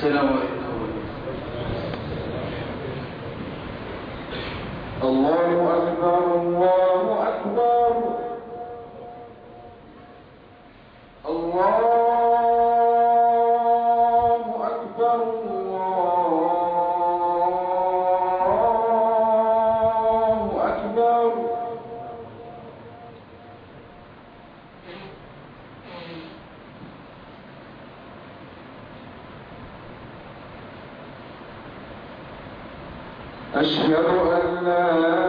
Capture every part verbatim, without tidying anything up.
السلام عليكم. الله أكبر الله أكبر الله أشهد أن لا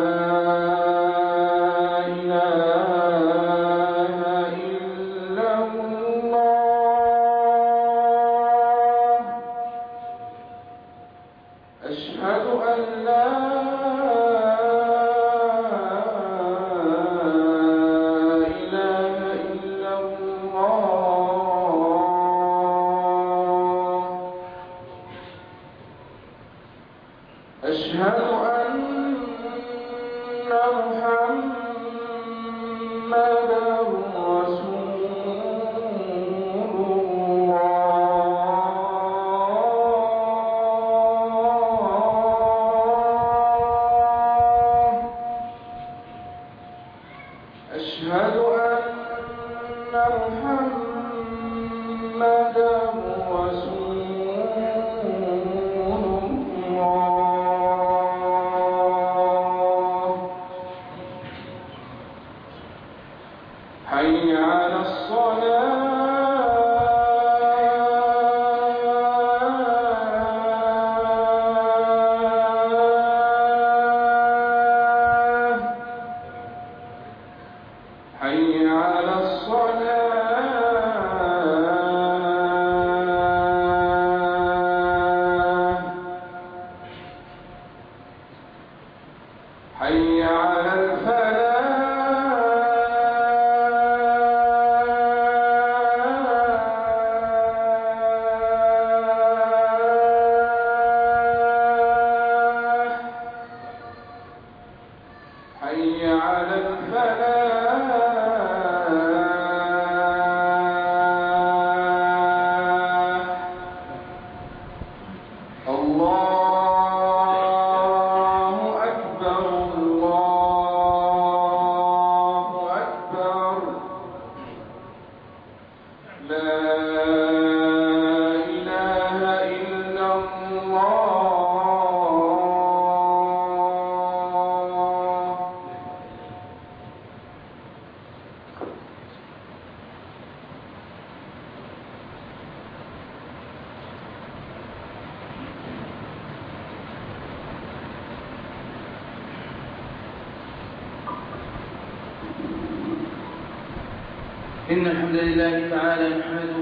إن الحمد لله تعالى نحمده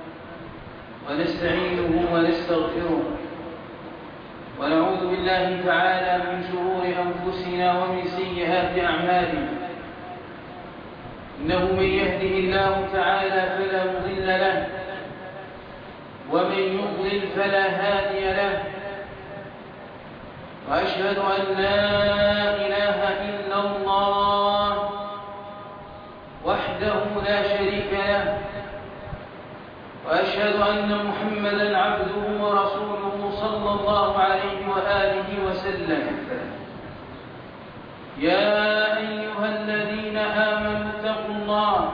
ونستعينه ونستغفره ونعوذ بالله تعالى من شرور أنفسنا ومن سيئات أعمالنا. إنه من يهده الله تعالى فلا مضل له ومن يضلل فلا هادي له، وأشهد أن لا إله إلا الله وحده لا شريك له، وأشهد أن محمدًا عبده ورسوله صلى الله عليه وآله وسلم. يا أيها الذين آمنوا اتقوا الله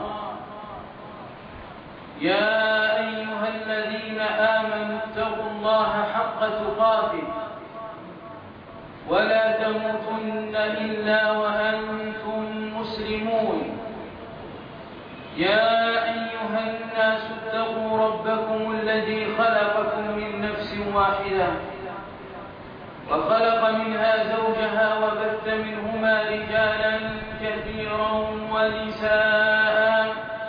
يا أيها الذين آمنوا اتقوا الله حق تقاته ولا تموتن إلا وأنتم مسلمون. يا أيها الناس اتقوا ربكم الذي خلقكم من نفس واحدة وخلق منها زوجها وبث منهما رجالا كثيرا ونساء،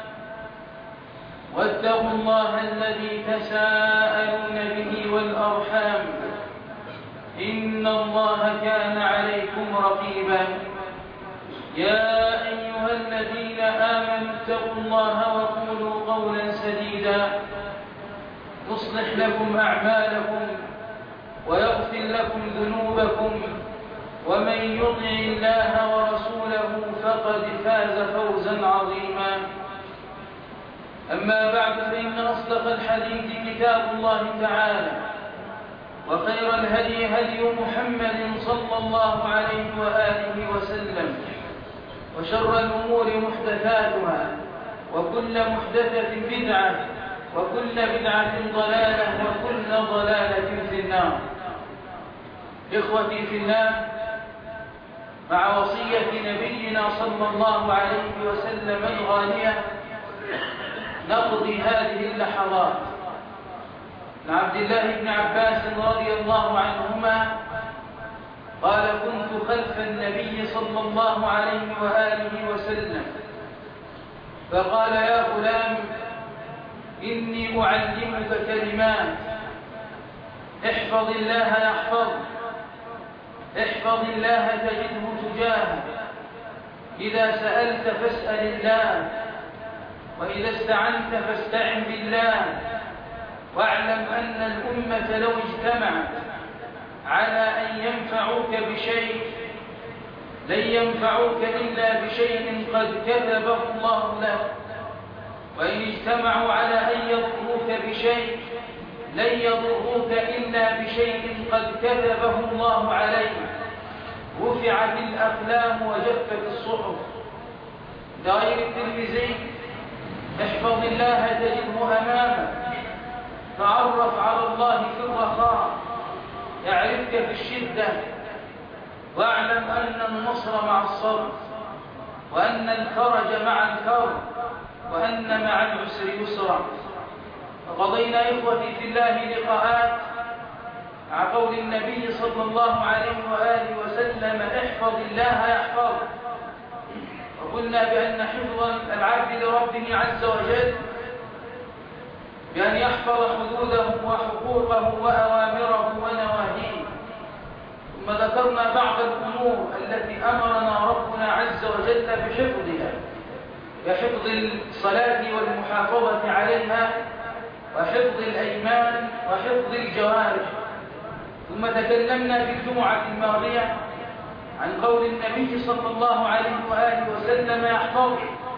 واتقوا الله الذي تساءلون به والأرحام إن الله كان عليكم رقيبا. يا أيها الذين آمنوا اتقوا الله وقولوا قولا سديدا يصلح لكم أعمالكم ويغفر لكم ذنوبكم، ومن يطع الله ورسوله فقد فاز فوزا عظيما. أما بعد، فإن أصدق الحديث كتاب الله تعالى، وخير الهدي هدي محمد صلى الله عليه وآله وسلم، وشر الأمور محدثاتها، وكل محدثة بدعة، وكل بدعة ضلالة، وكل ضلالة في النار. إخوتي في الله، مع وصية نبينا صلى الله عليه وسلم الغالية نقضي هذه اللحظات. عن عبد الله بن عباس رضي الله عنهما قال: كنت خلف النبي صلى الله عليه وآله وسلم فقال: يا غلام، إني أعلمك كلمات، احفظ الله يحفظك، احفظ الله تجده تجاهك، إذا سألت فاسأل الله، وإذا استعنت فاستعن بالله، واعلم أن الأمة لو اجتمعت على أن ينفعوك بشيء لن ينفعوك إلا بشيء قد كتبه الله لك، وإن اجتمعوا على أن يضروك بشيء لن يضروك إلا بشيء قد كتبه الله عليك. رفعت الأقلام وجفت الصحف. غير الترمذي: احفظ الله تجده أمامك، تعرف على الله في الرخاء يعرفك في الشدة، واعلم أن النصر مع الصبر، وأن الفرج مع الكرب، وأن مع العسر يسرا. وقضينا إخوتي في الله لقاءات مع قول النبي صلى الله عليه وآله وسلم: احفظ الله يحفظك. وقلنا بأن حفظ العبد لربه عز وجل بأن يحفظ حدوده وحقوقه وأوامره ونواهيه. ثم ذكرنا بعض الأمور التي أمرنا ربنا عز وجل بحفظها، كحفظ الصلاة والمحافظة عليها، وحفظ الأيمان، وحفظ الجوارح. ثم تكلمنا في الجمعة الماضية عن قول النبي صلى الله عليه وآله وسلم: يحفظ.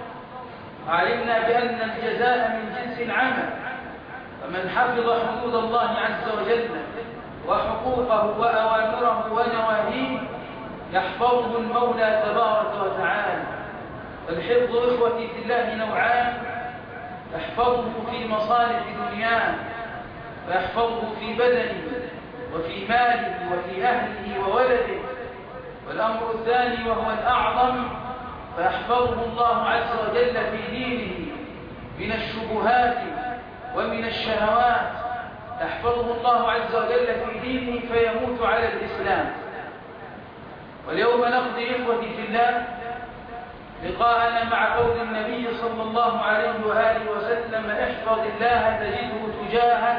علمنا بأن الجزاء من جنس العمل، فمن حفظ حدود الله عز وجل وحقوقه وأوامره ونواهيه يحفظه المولى تبارك وتعالى. الحفظ إخوتي في الله نوعان: يحفظه في مصالح دنياه، ويحفظه في بدنه وفي ماله وفي أهله وولده. والأمر الثاني وهو الأعظم: فيحفظه الله عز وجل في دينه من الشبهات ومن الشهوات. يحفظه الله عز وجل في دينه فيموت على الإسلام. واليوم نقضي إخوتي في الله لقاءنا مع قول النبي صلى الله عليه وآله وسلم: احفظ الله تجده تجاهك،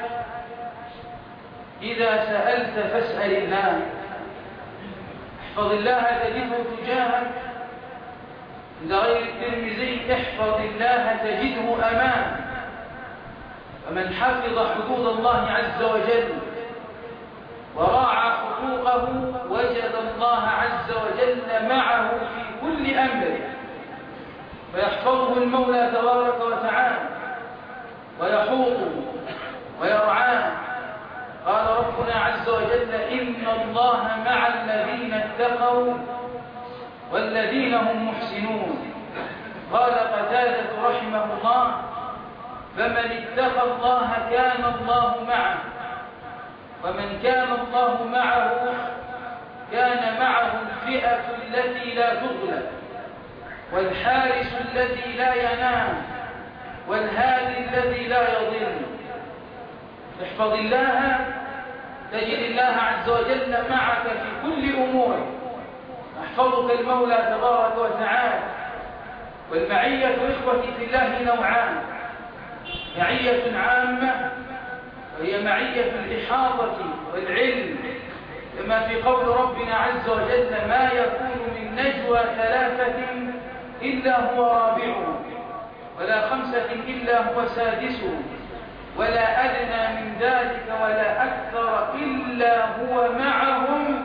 إذا سألت فاسأل الله. احفظ الله تجده تجاهك. عند غير الترمذي: احفظ الله تجده أمامك. فمن حفظ حدود الله عز وجل وراعى حقوقه وجد الله عز وجل معه في كل أمر، فيحفظه المولى تبارك وتعالى ويحوطه ويرعاه. قال ربنا عز وجل: إن الله مع الذين اتقوا والذين هم محسنون. قال قتادة رحمه الله: فمن اتقى الله كان الله معه، ومن كان الله معه كان معه الفئة التي لا تغلب، والحارس الذي لا ينام، والهادي الذي لا يضل. احفظ الله تجد الله عز وجل معك في كل أمورك. يحفظك المولى تبارك وتعالى. والمعية إخوتي في الله نوعان: معية عامة، وهي معية الإحاطة والعلم، كما في قول ربنا عز وجل: ما يكون من نجوى ثلاثة إلا هو رابعهم، ولا خمسة إلا هو سادسهم، ولا أدنى من ذلك ولا أكثر إلا هو معهم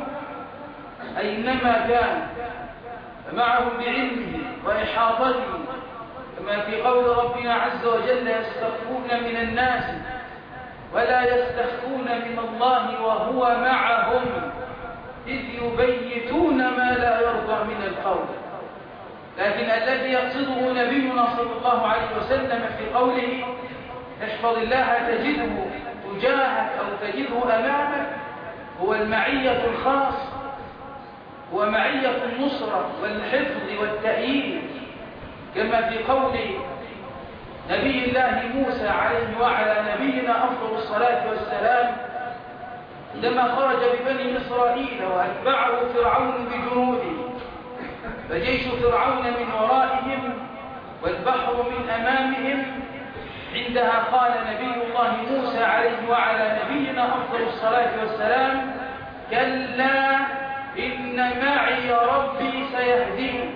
أينما كان. فمعهم بعلمه وإحاطته. كما في قول ربنا عز وجل يستخفون من الناس ولا يستخفون من الله وهو معهم إذ يبيتون ما لا يرضى من القول. لكن الذي يقصده نبينا صلى الله عليه وسلم في قوله احفظ الله تجده تجاهك أو تجده أمامك هو المعية الخاصة، هو معية النصرة والحفظ والتأييد، كما في قول نبي الله موسى عليه وعلى نبينا أفضل الصلاة والسلام لما خرج ببني إسرائيل وأتبعه فرعون بجنوده، فجيش فرعون من ورائهم والبحر من أمامهم. عندها قال نبي الله موسى عليه وعلى نبينا أفضل الصلاة والسلام كلا إن معي ربي سيهدين.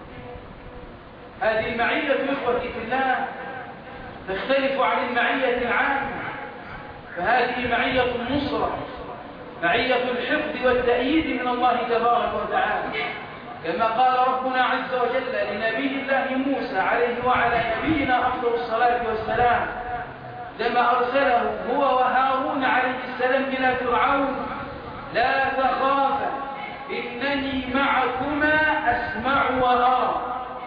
هذه المعية إخوتي في الله تختلف عن المعية العامة، فهذه معية النصرة، معية الحفظ والتأييد من الله تبارك وتعالى، كما قال ربنا عز وجل لنبي الله موسى عليه وعلى نبينا أفضل الصلاة والسلام لما أرسله هو وهارون عليه السلام إلى فرعون لا تخافا إنني معكما أسمع وأرى،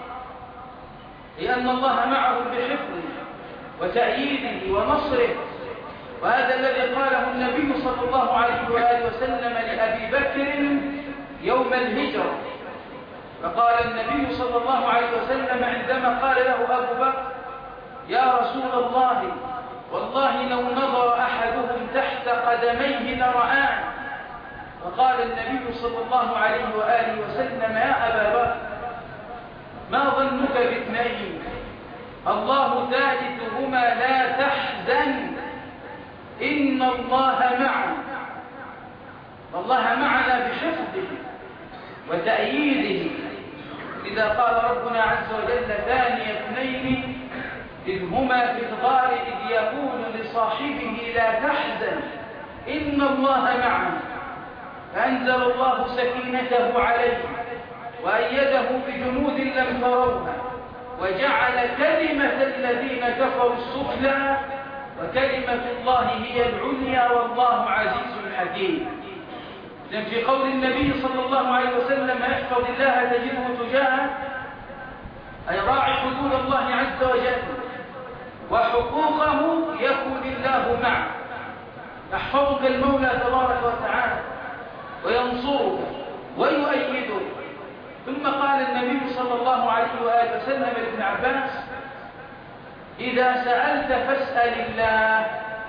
لأن الله معه بحفظه وتأييده ونصره. وهذا الذي قاله النبي صلى الله عليه وآله وسلم لأبي بكر يوم الهجرة، فقال النبي صلى الله عليه وسلم عندما قال له أبو بكر يا رسول الله والله لو نظر أحدهم تحت قدميه لرآن، فقال النبي صلى الله عليه وآله وسلم يا أبا بكر ما ظنك باثنين الله ثالثهما لا تحزن إن الله معنا. والله معنا بحفظه وتأييده، إذا قال ربنا عز وجل ثاني اثنين إذ هما في الغار إذ يقول لصاحبه لا تحزن إن الله معنا، فأنزل الله سكينته عليه وأيده بجنود لم تروها وجعل كلمة الذين كفروا السفلى وكلمة الله هي العليا والله عزيز حكيم. لأن في قول النبي صلى الله عليه وسلم احفظ الله تجده تجاهك أي راعي حدود الله عز وجل وحقوقه يكون الله معك، يحفظك المولى تبارك وتعالى وينصرك ويؤيدك. ثم قال النبي صلى الله عليه وآله وسلم لابن عباس إذا سألت فاسأل الله.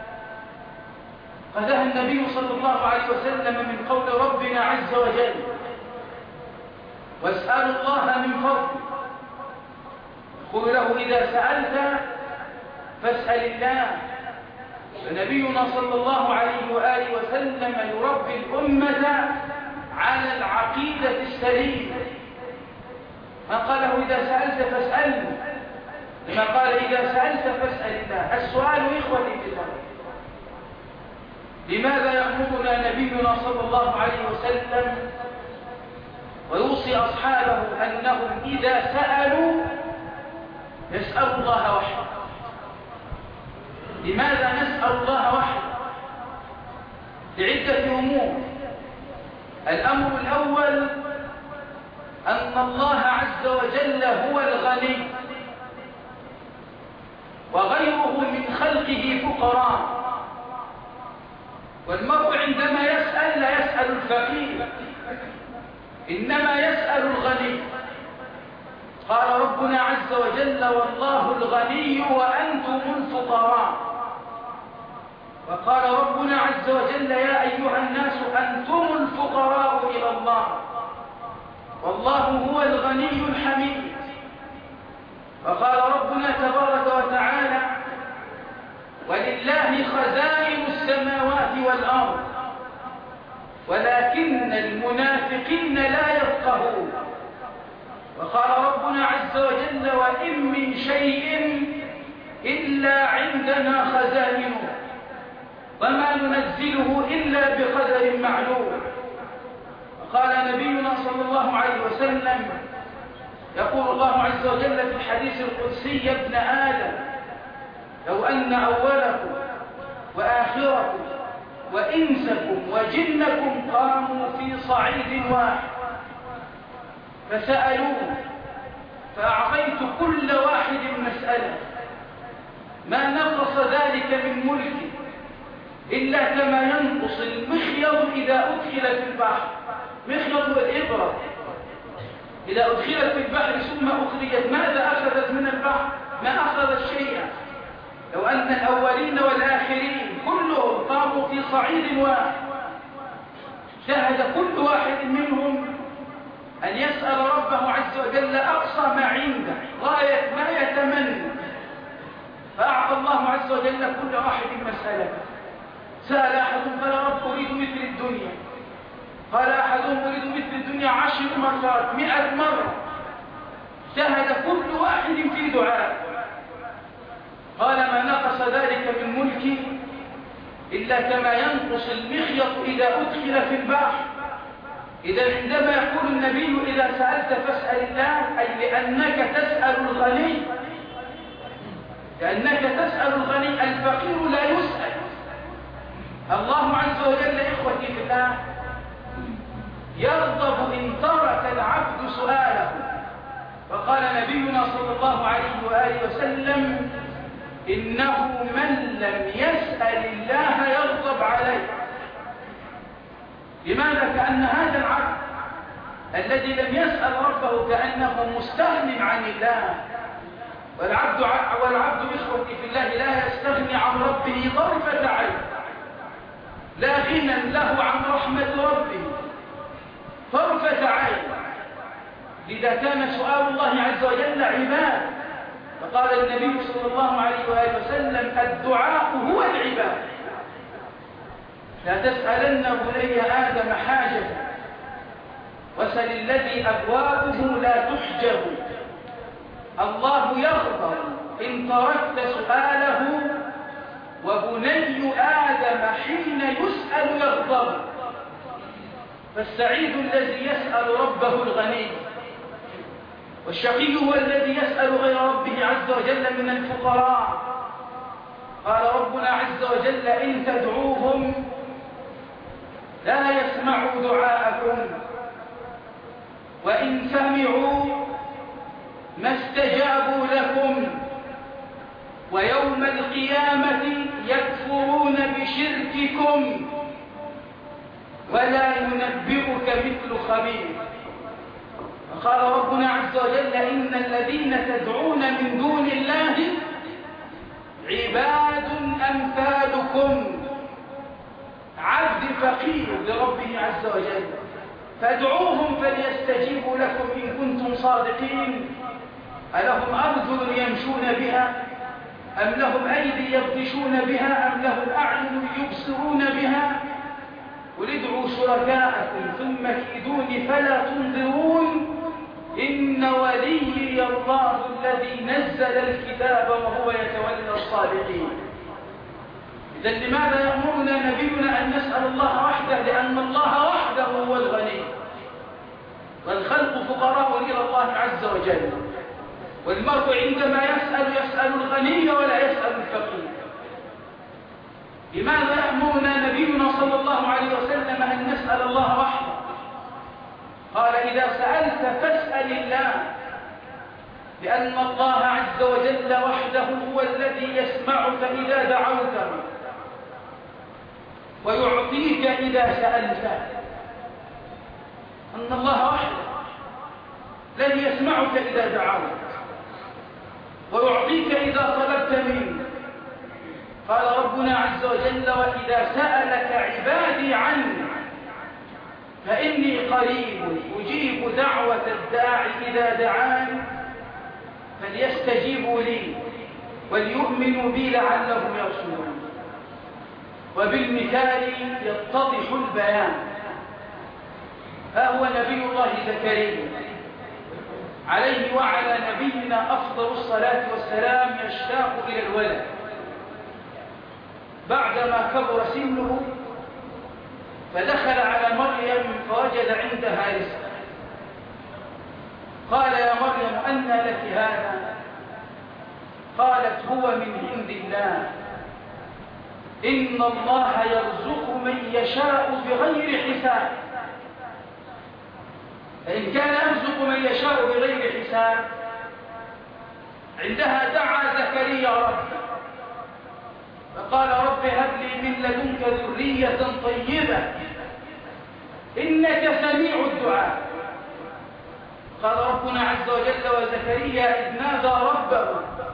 قالها النبي صلى الله عليه وسلم من قول ربنا عز وجل واسألوا الله من فضله، يقول له إذا سألت فاسأل الله. فنبينا صلى الله عليه وآله وسلم يربي الأمة على العقيدة السليمة، ما قاله إذا سألت فاسألني، لما قال إذا سألت فاسأل الله. السؤال إخوتي في الله لماذا يأمرنا نبينا صلى الله عليه وسلم ويوصي أصحابه أنهم إذا سألوا يسألوا الله وحده؟ لماذا نسأل الله وحده؟ لعدة أمور. الأمر الأول أن الله عز وجل هو الغني وغيره من خلقه فقراء، والمرء عندما يسأل لا يسأل الفقير إنما يسأل الغني. قال ربنا عز وجل والله الغني وأنتم الفقراء، وقال ربنا عز وجل يا أيها الناس أنتم الفقراء إلى الله والله هو الغني الحميد. وقال ربنا تبارك وتعالى ولله خزائن السماوات والأرض ولكن المنافقين لا يفقهون. وقال ربنا عز وجل وإن من شيء إلا عندنا خزائنه وما ننزله إلا بقدر معلوم. وقال نبينا صلى الله عليه وسلم يقول الله عز وجل في الحديث القدسي: يا ابن آدم لو أن أولكم وآخركم وإنسكم وجنكم قاموا في صعيد واحد فسألوه فأعطيت كل واحد مسألة ما نقص ذلك من ملكي إلا كما ينقص المخيط إذا أدخل في البحر. مخيط الإبرة إذا أدخلت في البحر ثم أخرجت ماذا أخذت من البحر؟ ما أخذت شيئا. لو أن الأولين والآخرين كلهم قاموا في صعيد واحد شاهد كل واحد منهم أن يسأل ربه عز وجل أقصى ما عنده غاية ما يتمنى، فأعطى الله عز وجل كل واحد مسألة. سأل أحدهم قال: رب أريد مثل الدنيا. قال أحدهم: أريد مثل الدنيا عشر مرات مئة مرة. شاهد كل واحد في دعاء. قال: ما نقص ذلك من ملكي إلا كما ينقص المخيط إذا أدخل في البحر. إذا عندما يقول النبي: إذا سألت فاسأل الله، أي لأنك تسأل الغني، لأنك تسأل الغني. الفقير لا يسأل. الله عز وجل إخوتي في الله يغضب إن ترك العبد سؤاله. فقال نبينا صلى الله عليه وآله وسلم: إنه من لم يسأل الله يغضب عليه. لماذا؟ كأن هذا العبد الذي لم يسأل ربه كأنه مستغن عن الله. والعبد والعبد إخوتي في الله لا يستغني عن ربه طرفة عين، لا غنى له عن رحمة ربه طرفة عين. لذا كان سؤال الله عز وجل عبادة. فقال النبي صلى الله عليه وآله وسلم: الدعاء هو العبادة. لا تسألن بني آدم حاجة وسل الذي أبوابه لا تحجب. الله يغضب إن تركت سؤاله، وبني آدم حين يسأل يغضب. فالسعيد الذي يسأل ربه الغني، والشقي هو الذي يسأل غير ربه عز وجل من الفقراء. قال ربنا عز وجل: إن تدعوهم لا يسمعوا دعاءكم وإن سمعوا ما استجابوا لكم ويوم القيامة يكفرون بشرككم ولا ينبئك مثل خبير. قال ربنا عز وجل: إن الذين تدعون من دون الله عباد أمثالكم. عبد فقير لربه عز وجل، فادعوهم فليستجيبوا لكم إن كنتم صادقين. ألهم أرجل يمشون بها أم لهم أيدي يبطشون بها أم لهم أعين يبصرون بها؟ قل ادعوا شركاءكم ثم كيدوني فلا تنظرون. إن وليي الله الذي نزل الكتاب وهو يتولى الصالحين. إذا لماذا يأمرنا نبينا أن نسأل الله وحده؟ لأن الله وحده هو الغني، والخلق فقراء إلى الله عز وجل. والمرء عندما يسأل يسأل الغني ولا يسأل الفقير. لماذا يأمرنا نبينا صلى الله عليه وسلم أن نسأل الله وحده؟ قال: إذا سألت فاسأل الله، لأن الله عز وجل وحده هو الذي يسمعك إذا دعوته ويعطيك إذا سألته. أن الله وحده الذي يسمعك إذا دعوت ويعطيك إذا طلبت منه. قال ربنا عز وجل: وإذا سألك عبادي عني فإني قريب أجيب دعوة الداعي إذا دعان فليستجيبوا لي وليؤمنوا بي لعلهم يرشدون. وبالمثال يتضح البيان. ها هو نبي الله زكريا عليه وعلى نبينا أفضل الصلاة والسلام يشتاق إلى الولد بعدما كبر سنه، فدخل على مريم فوجد عندها رزقا. قال يا مريم أنى لك هذا؟ قالت هو من عند الله إن الله يرزق من يشاء بغير حساب. فإن كان يرزق من يشاء بغير حساب عندها دعا زكريا ربه فقال رب هب لي من لدنك ذرية طيبة إنك سميع الدعاء. قال ربنا عز وجل وزكريا إذ نادى ربه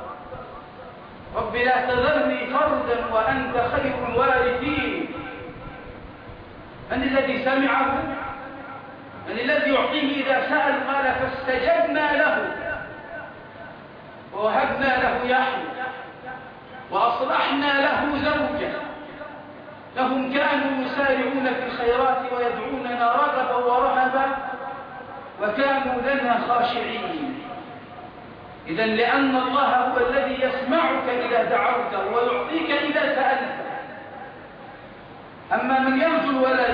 رب لا تذرني فردا وأنت خير الوارثين. من الذي سمعه؟ من الذي يعطيه إذا سأل؟ قال فاستجبنا له ووهبنا له يحيى وأصلحنا له زوجه لهم كانوا يسارعون في الخيرات ويدعوننا رغبا ورهبا وكانوا لنا خاشعين. إذا لأن الله هو الذي يسمعك إذا دعوته ويعطيك إذا سألت. أما من يرجو الولد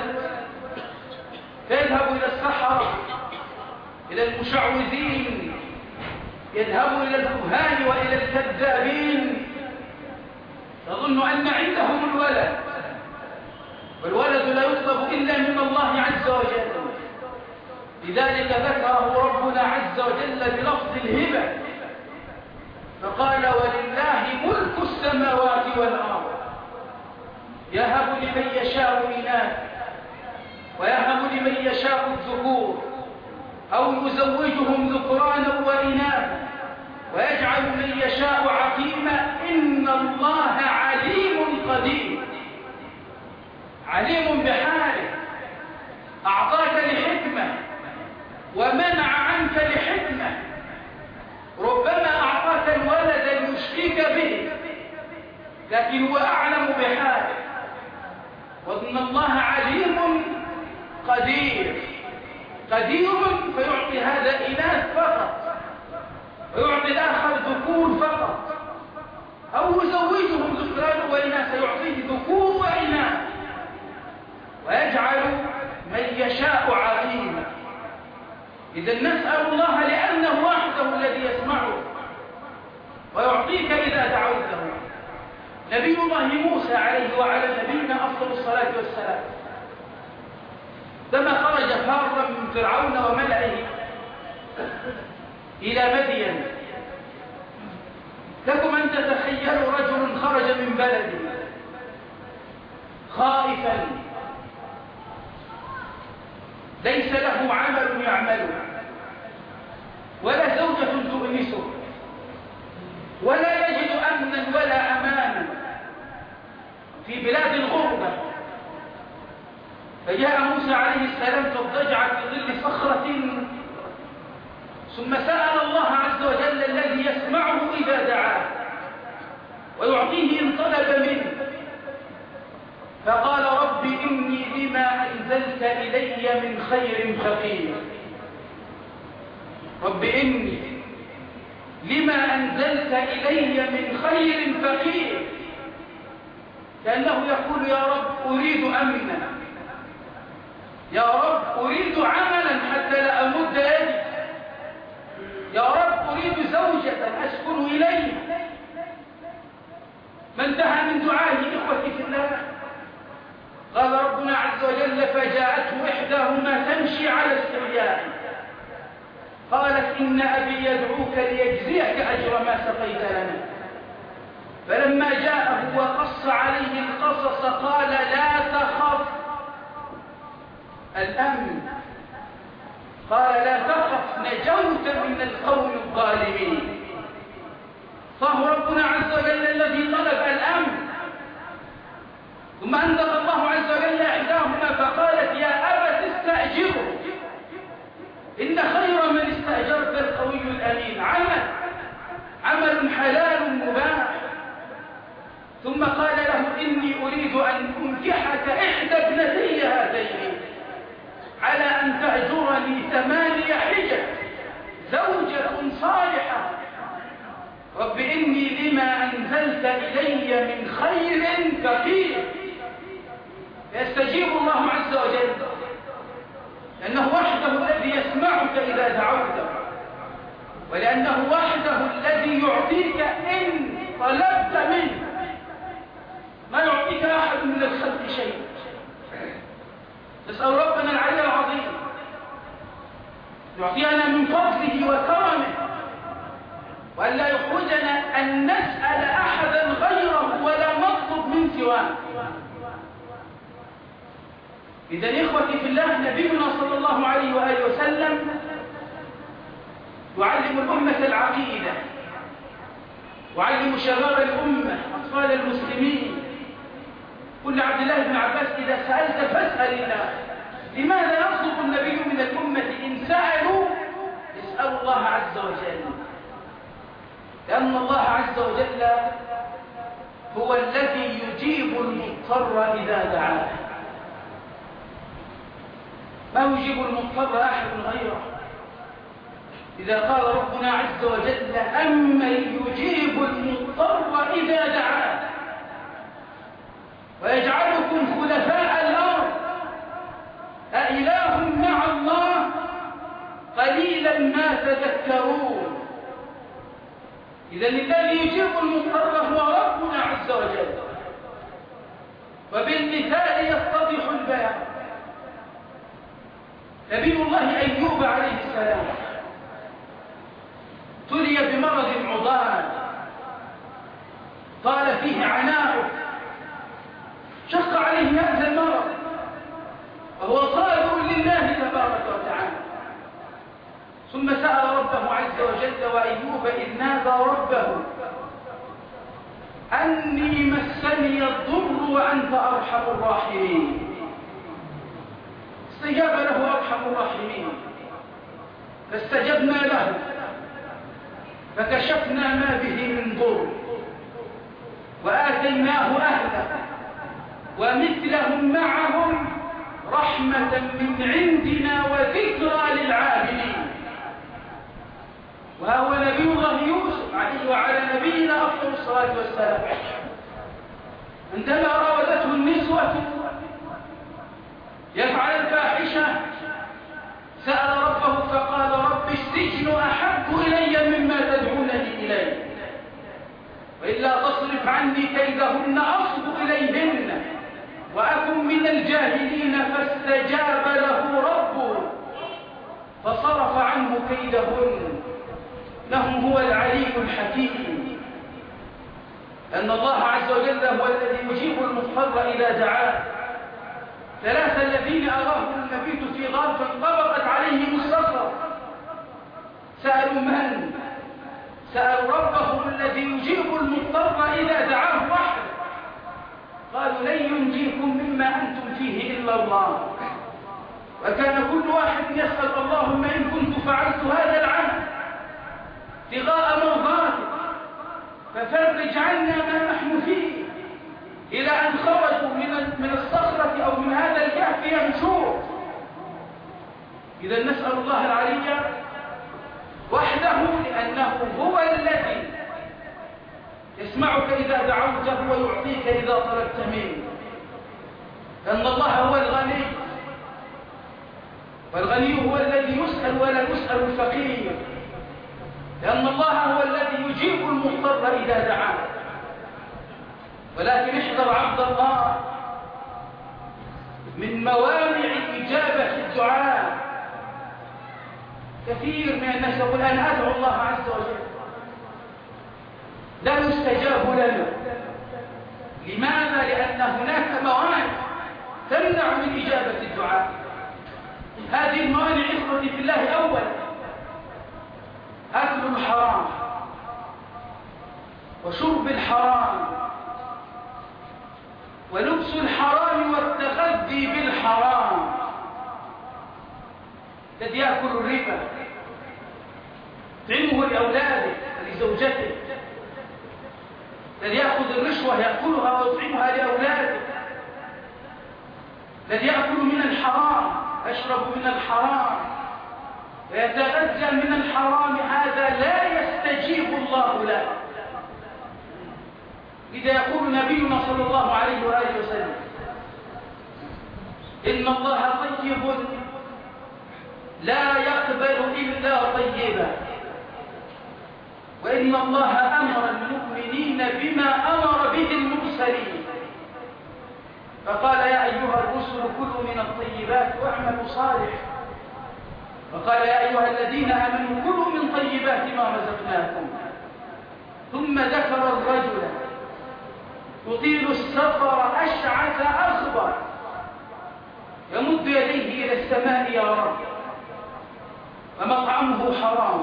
فيذهب إلى السحرة إلى المشعوذين يذهب إلى الكهان وإلى الكذابين يظن أن عندهم الولد والولد لا يطلب إلا من الله عز وجل. لذلك ذكره ربنا عز وجل بلفظ الهبة فقال ولله ملك السماوات والأرض يهب لمن يشاء إناثا ويهب لمن يشاء الذكور أو يزوجهم ذكرانا وإناثا ويجعل من يشاء عقيما إن الله عليم قدير. عليم بحاله أعطاك لحكمة ومنع عنك لحكمة. ربما أعطاك الولد ليشفيك به لكن هو أعلم بحاله وإن الله عليم قدير. قدير فيعطي هذا إناث فقط ويعطي الآخر ذكور فقط أو يزوجهم ذكران وإناث يعطيه ذكور وإناث ويجعل من يشاء عقيما. إذا نسأل الله لأنه وحده الذي يسمعه ويعطيك إذا دعوته. نبي الله موسى عليه وعلى نبينا أفضل الصلاة والسلام لما خرج فارا من فرعون وملئه إلى مدين لكم أن تتخيلوا رجل خرج من بلده خائفا ليس له عمل يعمله ولا زوجة تؤنسه ولا يجد أمنا ولا أمانا في بلاد الغربة. فجاء موسى عليه السلام فاضطجع في ظل صخرة ثم سأل الله عز وجل الذي يسمعه إذا دعاه ويعطيه إن طلب منه فقال رب إني لما أنزلت إلي من خير فقير. رب إني لما أنزلت إلي من خير فقير. كأنه يقول يا رب أريد أمنا يا رب أريد عملا حتى لا أمد يدي يا رب أريد زوجة أسكن إليه. ما انتهى من دعائه إخوتي في الله. قال ربنا عز وجل فجاءته إحداهما تمشي على استحياء قالت إن أبي يدعوك ليجزيك أجر ما سقيت لنا. فلما جاءه وقص عليه القصص قال لا تخف الأمن. قال لا تخف نجوت من القوم الظالمين. فهو ربنا عز وجل الذي طلب الأمن. ثم أنزل الله عز وجل إحداهما فقالت يا أبت استأجره إن خير من استأجرت القوي الأمين. عمل عمل حلال مباح. ثم قال له إني أريد أن أنكحك إحدى ابنتي هاتين على أن تأجرني ثمانية حجج زوجة صالحة. رب إني لما أنزلت إلي من خير فقير. يستجيب الله عز وجل لأنه وحده الذي يسمعك إذا دعوته ولأنه وحده الذي يعطيك إن طلبت منه. ما يعطيك أحد من الخلق شيء. نسأل ربنا العلي العظيم يعطينا من فضله وكرمه، وألا يخرجنا أن نسأل أحدا غيره ولا نطلب من سواه. إذن إخوتي في الله، نبينا صلى الله عليه وآله وسلم يعلم الأمة العقيدة، يعلم شباب الأمة أطفال المسلمين. قل عبد الله بن عباس: إذا سألت فاسأل الله. لماذا يطلب النبي من الأمة إن سألوا يسأل الله عز وجل؟ لأن الله عز وجل هو الذي يجيب المضطر إذا دعاه. ما يجيب المضطر أحد غيره. إذا قال ربنا عز وجل: أمن يجيب المضطر إذا دعاه ويجعلكم خلفاء الأرض أإله مع الله قليلا ما تذكرون. إذا الذي يجيب المضطر هو ربنا عز وجل، وبالمثال يتضح البيان. نبي الله أيوب عليه السلام ابتلي بمرض عضال طال فيه عناؤه، شق عليه هذا المرض وهو صابر لله تبارك وتعالى. ثم سأل ربه عز وجل: وأيوب إذ نادى ربه أني مسني الضر وأنت أرحم الراحمين. استجاب له أرحم الراحمين، فاستجبنا له فكشفنا ما به من ضر وآتيناه أهله ومثلهم معهم رحمة من عندنا وذكرى للعابدين. وهو نبي الله يوسف عليه وعلى نبينا أفضل الصلاة والسلام، عندما راودته النسوة يفعل الفاحشة سأل ربه فقال: رب السجن أحب إلي مما تدعونني إليه، وإلا تصرف عني كيدهن أصب إليهن وأكن من الجاهلين. فاستجاب له ربه فصرف عنه كيدهن، إنه هو العليم الحكيم. أن الله عز وجل هو الذي يجيب المضطر إذا دعاه. ثلاثة الذين أراهم المبيت في غار فانطبقت عليهم الصخرة سألوا من؟ سألوا ربهم الذي يجيب المضطر إذا دعاه وحده. قالوا: لن ينجيكم مما أنتم فيه إلا الله. وكان كل واحد يسأل: اللهم إن كنت فعلت هذا العمل ابتغاء مرضاتك ففرج عنا ما نحن فيه، إلى أن خرجوا من من الصخرة أو من هذا الكهف يمشون. إذا نسأل الله العلي وحده، لأنه هو الذي يسمعك إذا دعوته ويعطيك إذا طلبت منه. لأن الله هو الغني، والغني هو الذي يسأل ولا يسأل الفقير. لأن الله هو الذي يجيب المضطر إذا دعاه. ولكن احذر عبد الله من موانع إجابة الدعاء. كثير من الناس يقول: أنا أدعو الله عز وجل لا يستجاب لنا. لماذا؟ لأن هناك موانع تمنع من إجابة الدعاء. هذه الموانع إخوتي في الله: أولا أكل الحرام وشرب الحرام ولبس الحرام والتغذي بالحرام. الذي يأكل الربا يطعمه لأولاده ولزوجته، الذي يأخذ الرشوة يأكلها ويطعمها لأولاده، الذي يأكل من الحرام يشرب من الحرام ويتغذى من الحرام، هذا لا يستجيب الله له. إذا يقول نبينا صلى الله عليه وآله وسلم: إن الله طيب لا يقبل إلا طيبا. وإن الله أمر المؤمنين بما أمر به المرسلين، فقال يا أيها الرسل كلوا من الطيبات واعملوا صالحا، وقال يا أيها الذين آمنوا كلوا من طيبات ما رزقناكم. ثم ذكر الرجل يطيل السفر أشعث أخضر يمد يديه إلى السماء يا رب، ومطعمه حرام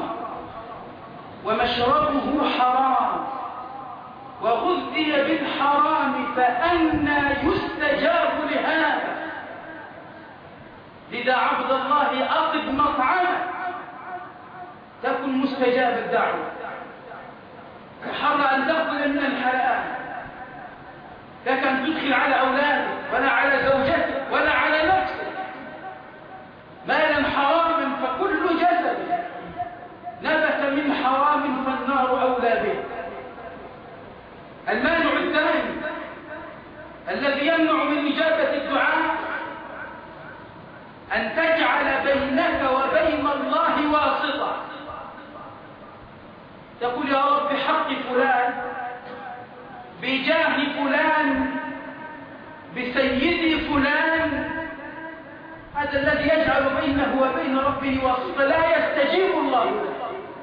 ومشربه حرام وغذي بالحرام، فأنى يستجاب لهذا؟ لذا عبد الله أطب مطعمك تكن مستجاب الدعوة، وحر أن تأكل من الحلال، لك أن تدخل على أولادك ولا على زوجتك ولا على نفسك مالا حراما، فكل جسد نبت من حرام فالنار أولى به. المانع الثاني الذي يمنع من إجابة الدعاء أن تجعل بينك وبين الله واسطة، تقول يا رب بحق فلان، بجاه فلان، بسيدي فلان. هذا الذي يجعل بينه وبين ربه واسطة لا يستجيب الله له،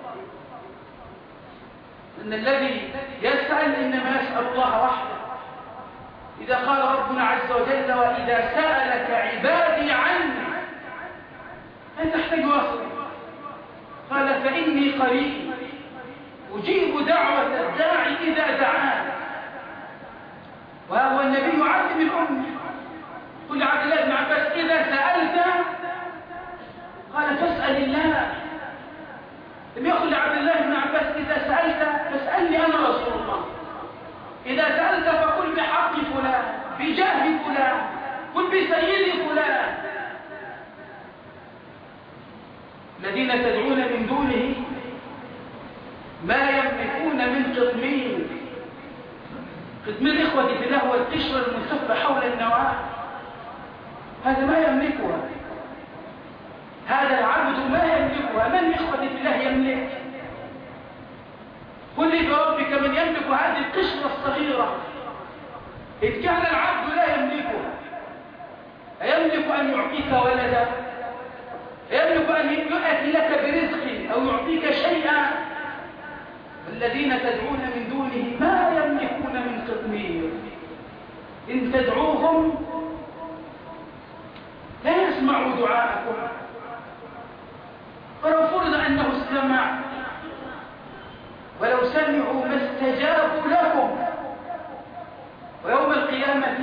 إن الذي يسأل إنما يسأل الله وحده. إذا قال ربنا عز وجل وإذا سألك عبادي عني، لا تحتاج واسطة، قال فإني قريب أجيب دعوة الداعي إذا دعان. وهو النبي يعلم الأمة، قل عبد الله بن عباس إذا سألت قال فاسأل الله. لم يقل عبد الله بن عباس إذا سألت فاسألني أنا رسول الله، إذا سألت فقل بحق فلان، بجاه فلان، قل بسيدي فلان. الذين تدعون من دونه ما يملكون من قطمير. قطمير إخوتي في الله هو القشرة الملتفة حول النواة، هذا ما يملكها، هذا العبد ما يملكها. من إخوتي في الله يملك؟ قل لي بربك من يملك هذه القشرة الصغيرة؟ إذ كان العبد لا يملكها، أيملك أن يعطيك ولدا؟ يملك أن يؤتي لك برزق أو يعطيك شيئا؟ الذين تدعون من دونه ما يملكون من قطمير، إن تدعوهم لا يسمعوا دعاءكم، ولو فرض أنه استمع، ولو سمعوا ما استجابوا لكم، ويوم القيامة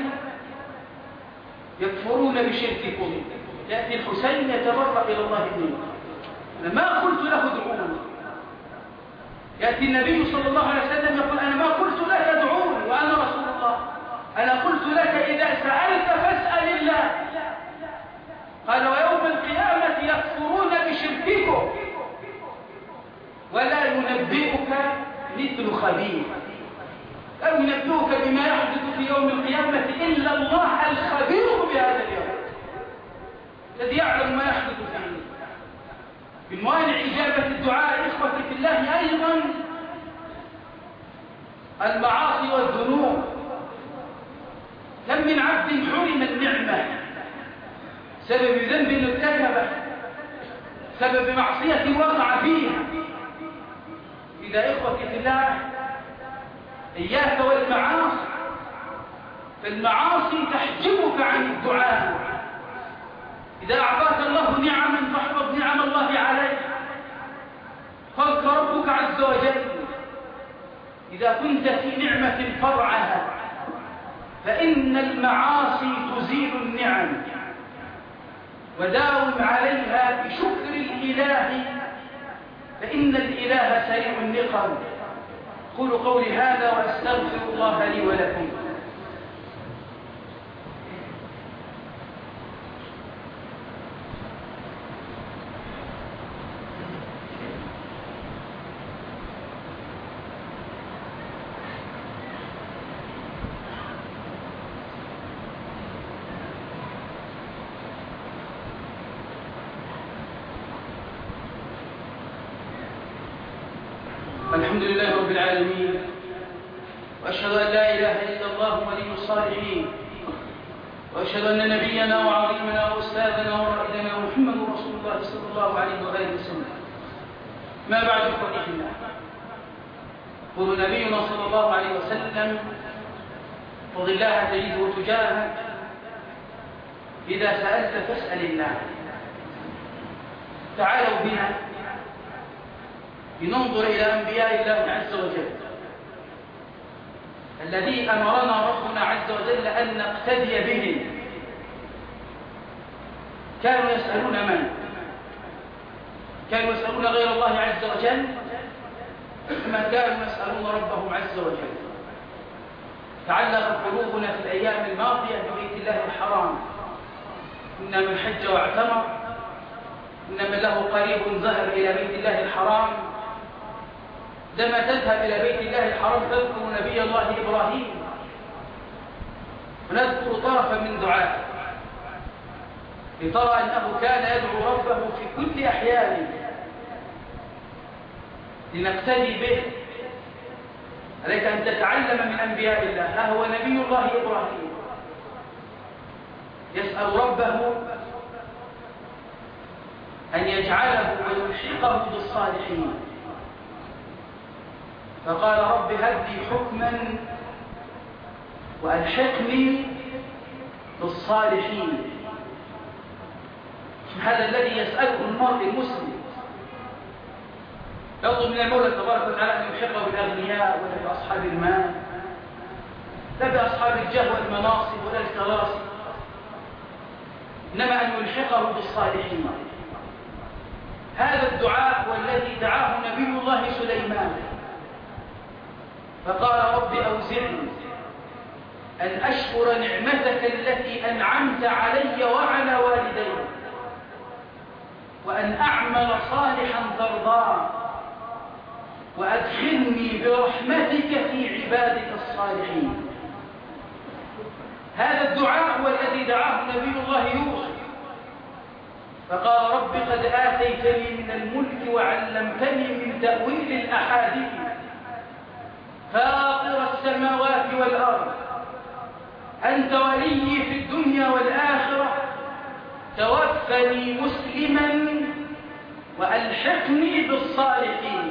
يكفرون بشرككم. يأتي الحسين يتبرأ إلى الله منه، أنا ما قلت له ادعوني. يأتي النبي صلى الله عليه وسلم يقول أنا ما قلت لك ادعوني وأنا رسول الله، أنا قلت لك إذا سألت فاسأل الله. قال ويوم القيامة يكفرون بشرككم ولا ينبئك مثل خبير. لا ينبئك بما يحدث في يوم القيامة إلا الله الخبير بهذا اليوم الذي يعلم ما يحدث فيه. من موانع إجابة الدعاء إخوتي في الله أيضا المعاصي والذنوب. كم من عبد حرم النعمة سبب ذنب ارتكبه، سبب معصية وقع فيها. إذا إخوتي في الله إياك والمعاصي، فالمعاصي تحجبك عن الدعاء. إذا أعطاك الله نعما فاحفظ نعم الله عليك، فاذكر ربك عز وجل. إذا كنت في نعمة فرعها، فإن المعاصي تزيل النعم، وداوم عليها بشكر الإله، فإن الإله سريع النقم. قولوا قولي هذا وأستغفر الله لي ولكم. الحمد لله رب العالمين، وأشهد أن لا إله إلا الله ولي الصالحين، وأشهد أن نبينا وعظيمنا وأستاذنا ورائدنا محمد رسول الله صلى الله عليه وآله وسلم. ما بعد إخوتي في الله، يقول نبينا صلى الله عليه وسلم: خذ الله تجده وتجاهك، إذا سألت فاسأل الله. تعالوا بنا لننظر إلى أنبياء الله عز وجل الذي أمرنا ربنا عز وجل أن نقتدي بهم. كانوا يسألون من؟ كانوا يسألون غير الله عز وجل، كما كانوا يسألون ربهم عز وجل. تعلق قلوبنا في الأيام الماضية ببيت الله الحرام. إن من حج واعتمر، إن من له قريب ذهب إلى بيت الله الحرام. لما تذهب إلى بيت الله الحرام تذكر نبي الله إبراهيم، ونذكر طرفا من دعائه، لترى أنه كان يدعو ربه في كل أحيانه، لنقتدي به. عليك أن تتعلم من أنبياء الله. ها هو نبي الله إبراهيم يسأل ربه أن يجعله ويلحقه بالصالحين، فقال: رب هب لي حكما وألحقني بالصالحين. هذا الذي يسأله المرء المسلم، يطلب من المولى تبارك وتعالى أن يلحقه بالأغنياء ولا بأصحاب المال، لا بأصحاب الجاه والمناصب ولا الكراسي، إنما أن يلحقه بالصالحين. هذا الدعاء هو الذي دعاه نبي الله سليمان، فقال: رب أوزعني أن أشكر نعمتك التي أنعمت علي وعلى والدي، وأن أعمل صالحا ترضاه، وأدخلني برحمتك في عبادك الصالحين. هذا الدعاء هو الذي دعاه نبي الله يوسف، فقال: رب قد آتيتني من الملك وعلمتني من تأويل الأحاديث، فاطر السماوات والأرض، أنت ولي في الدنيا والآخرة، توفني مسلما وألحقني بالصالحين.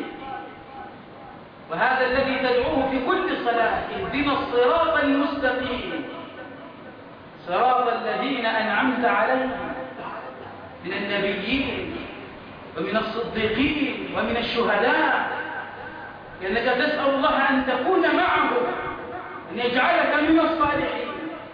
وهذا الذي تدعوه في كل صلاة: اهدنا الصراط المستقيم، صراط الذين أنعمت عليهم من النبيين ومن الصديقين ومن الشهداء، لأنك تسأل الله أن تكون معه، أن يجعلك من الصالحين.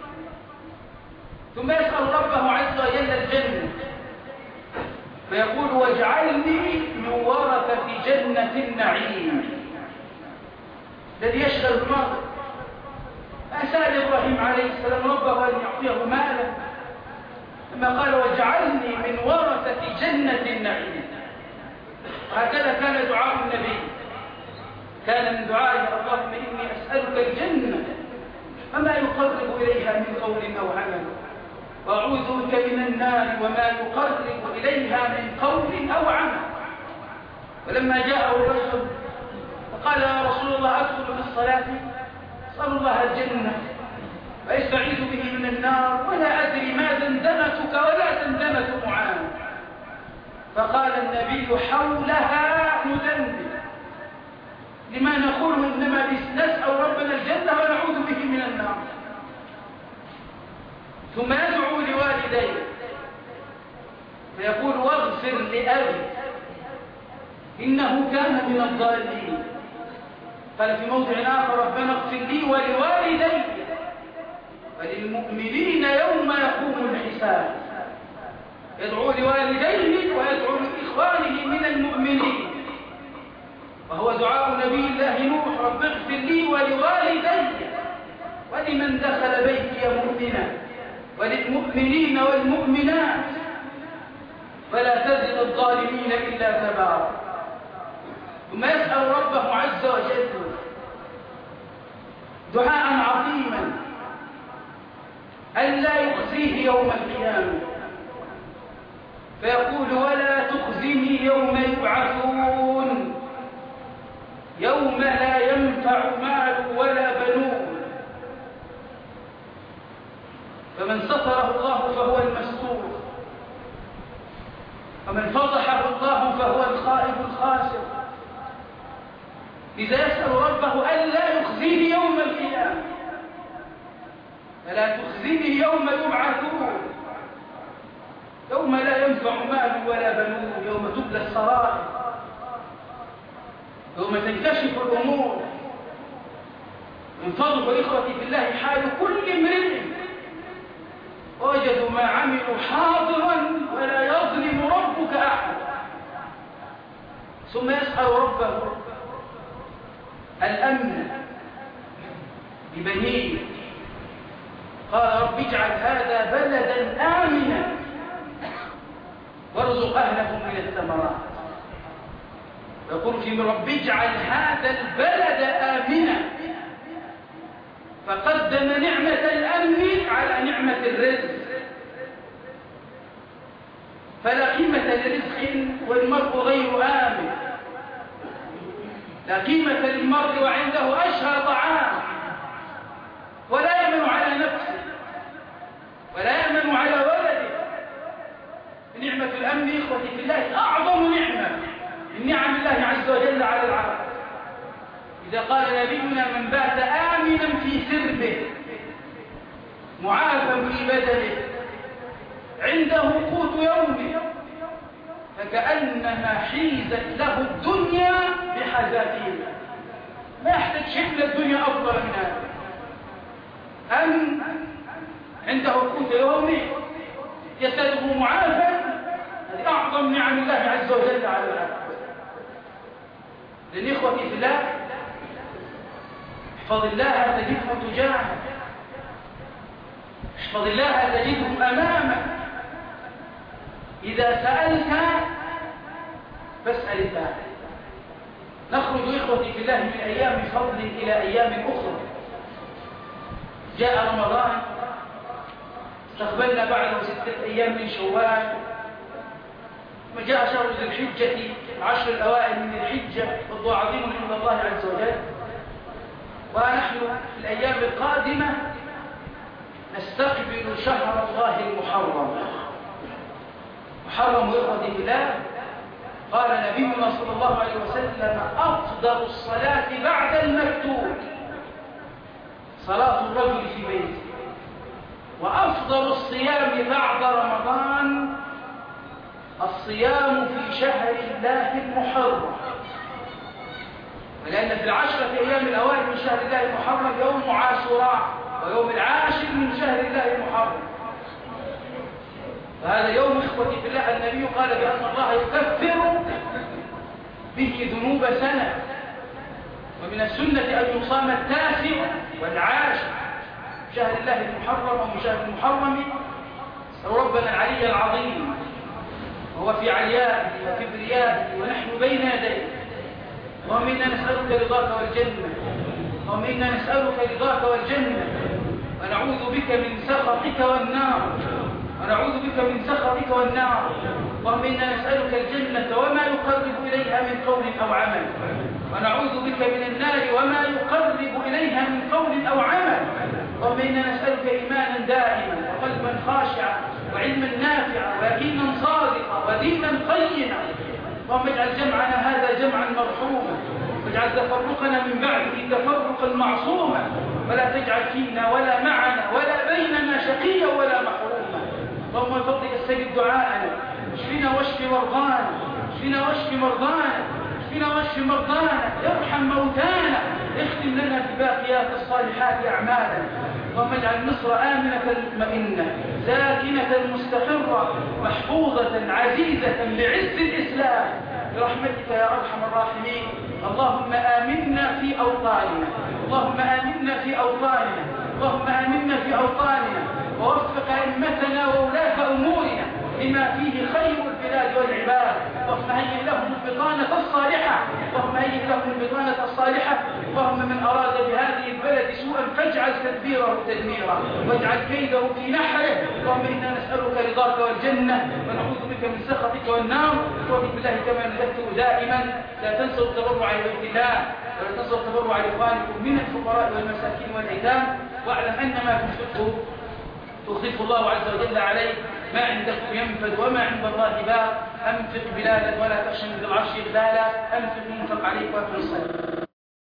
ثم يسأل ربه عز وجل الجنة، فيقول: واجعلني من ورثة جنة النعيم. الذي يشغل المرء أسأل إبراهيم عليه السلام ربه أن يعطيه مالا، لما قال: واجعلني من ورثة جنة النعيم. هكذا كان دعاء النبي، كان من دعائه: اللهم إني أسألك الجنة وما يقرب إليها من قول أو عمل، وأعوذ بك من النار وما يقرب إليها من قول أو عمل. ولما جاءه الرجل فقال: يا رسول الله أدخل في الصلاة أسأل الله الجنة ويستعيذ به من النار، ولا أدري ما دندنتك ولا دندنة معاذ. فقال النبي: حولها ندندن، لما نقول إنما نسأل ربنا الجنة ونعوذ به من النار. ثم يدعو لوالديه فيقول: واغفر لأبي إنه كان من الضالين. قال في موضع آخر: ربنا اغفر لي ولوالدي وللمؤمنين يوم يقوم الحساب. يدعو لوالديه ويدعو لإخوانه من المؤمنين، وهو دعاء نبي الله نوح: رب اغفر لي ولوالدي ولمن دخل بيتي مؤمنا وللمؤمنين والمؤمنات ولا تزد الظالمين إلا تبارا. ثم يسأل ربه عز وجل دعاء عظيما ألا يخزيه يوم القيامة، فيقول: ولا تخزني يوم يبعثون. يوم لا ينفع مال ولا بنون. فمن ستره الله فهو المستور، ومن فضحه الله فهو الخائب الخاسر. إذا يسأل ربه ألا يخزيه يوم القيامة، فلا تخزيه يوم يبعثون، يوم لا ينفع مال ولا بنون، يوم تبلى السرائر، يوم تنكشف الأمور. ينفضح إخوتي في الله حال كل امرئ وجدوا ما عملوا حاضرا ولا يظلم ربك أحد. ثم يسأل ربه الأمن ببنيه، قال رب اجعل هذا بلدا آمنا وارزق أهله من الثمرات. يقول في رب اجعل هذا البلد آمنا، فقدم نعمة الأمن على نعمة الرزق. فلا قيمة لرزق والمرء غير آمن، لا قيمة للمرء وعنده أشهى طعام ولا يأمن على نفسه ولا يأمن على ولده. نعمة الأمن إخوتي في الله أعظم نعمة من نعم الله عز وجل على العبد. إذا قال نبينا من بات آمنا في سربه معافى في بدنه عنده قوت يومه فكأنما حيزت له الدنيا بحذافيرها. ما يحتاج شيء من الدنيا أفضل من هذا. أم عنده قوت يومه جسده معافى، هذه أعظم نعم الله عز وجل على العبد. لأن إخوتي في الله احفظ الله تجده تجاهك، احفظ الله تجده أمامك. إذا سألت فاسأل الله. نخرج إخوتي في الله من أيام فضل إلى أيام أخرى. جاء رمضان، استقبلنا بعده ستة أيام من شوال، وجاء شهر ذي الحجة، العشر الأوائل من الحجة، والله عظيم عند الله عز وجل. ونحن في الأيام القادمة نستقبل شهر الله المحرم. محرم إخوتي بالله، قال نبينا صلى الله عليه وسلم أفضل الصلاة بعد المكتوب صلاة الرجل في بيته، وأفضل الصيام بعد رمضان الصيام في شهر الله المحرم. ولأن في العشرة أيام الأوائل من شهر الله المحرم يوم عاشوراء، ويوم العاشر من شهر الله المحرم. وهذا يوم إخوتي في الله النبي قال بأن الله يكفر به ذنوب سنة. ومن السنة أن يصام التاسع والعاشر شهر الله المحرم ومن شهر المحرم. ربنا العلي العظيم وهو في عليائه وكبريائه ونحن بين يديه. اللهم إنا نسألك رضاك والجنة، اللهم إنا نسألك رضاك والجنة، ونعوذ بك من سخطك والنار، ونعوذ بك من سخطك والنار. اللهم إنا نسألك الجنة وما يقرب إليها من قول أو عمل، ونعوذ بك من النار وما يقرب إليها من قول أو عمل. اللهم إنا نسألك إيمانا دائما وقلبا خاشعا وعلما نافعا ويقينا صادقا ودينا قيما. اللهم اجعل جمعنا هذا جمعا مرحوما، واجعل تفرقنا من بعده تفرقا معصوما، ولا تجعل فينا ولا معنا ولا بيننا شقيا ولا محروما. اللهم بفضلك استجب دعاءنا، اشفنا واشف مرضانا، اشفنا واشف مرضانا، اشفنا واشف مرضانا، ارحم موتانا، اختم لنا بباقيات الصالحات اعمالنا. اللهم اجعل مصر آمنة مطمئنة ساكنة مستقرة محفوظة عزيزة بعز الإسلام برحمتك يا أرحم الراحمين. اللهم آمنا في أوطاننا، اللهم آمنا في أوطاننا، اللهم آمنا في أوطاننا، ووفق أئمتنا وولاة أمورنا لما فيه خير البلاد والعباد. اللهم هيئ لهم البطانة الصالحة، اللهم هيئ لهم البطانة الصالحة. اللهم من أراد بهذه البلد سوءا فاجعل تدبيره تدميرا، واجعل كيده في نحره. اللهم إنا نسألك رضاك والجنة، ونعوذ بك من سخطك والنار. وبك بالله كما نذكر دائما لا تنسوا التضرع إلى الله، ولا تنسوا التبرع لإخوانكم من الفقراء والمساكين والأيتام، واعلم أن ما تنفقه تخلف الله عز وجل عليه. ما عندكم ينفد وما عند الله باق. أنفق بلادا ولا تخشى من ذي العرش إغلالا. أنفق ينفق عليك وفي الصلاة.